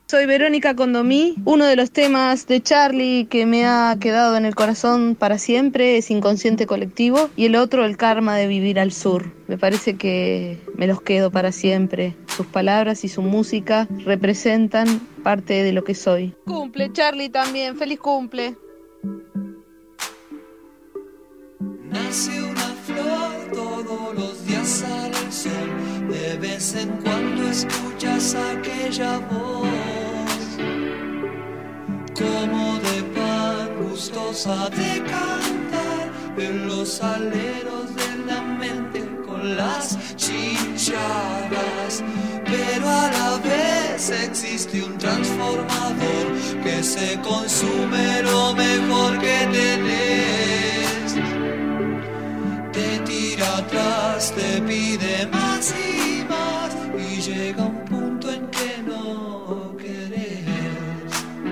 Soy Verónica Condomí. Uno de los temas de Charly que me ha quedado en el corazón para siempre es Inconsciente Colectivo, y el otro, El Karma de Vivir al Sur. Me parece que me los quedo para siempre. Sus palabras y su música representan parte de lo que soy. Cumple, Charly, también. ¡Feliz cumple! Nace una flor, todos los días sale el sol. De vez en cuando escuchas aquella voz, como de pan gustosa de cantar en los aleros de la mente con las chinchadas. Pero a la vez existe un transformador que se consume lo mejor que tenés. Te tira atrás, te pide más y más, y llega un punto en que no querés.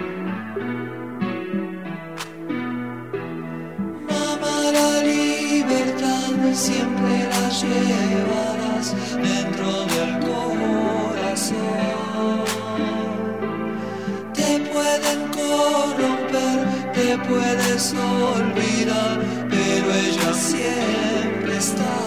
Mamá, la libertad siempre la llevarás dentro del corazón. Te pueden corromper, te puedes olvidar, pero ella siempre está.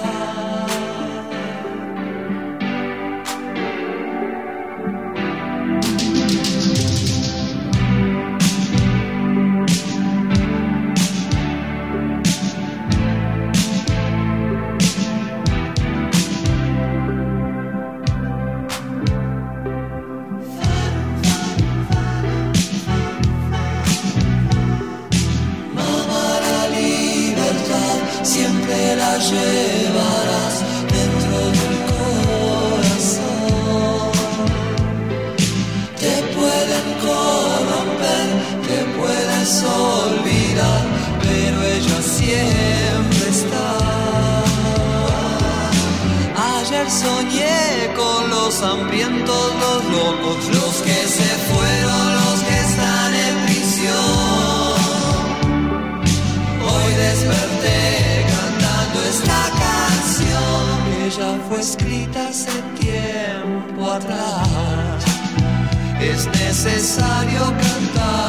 Siempre la llevarás dentro del corazón. Te pueden corromper, te puedes olvidar, pero ella siempre está. Ayer soñé con los hambrientos, los locos, los que se fueron, los que están en prisión. Hoy desperté esta canción, que ya fue escrita hace tiempo atrás. Es necesario cantar.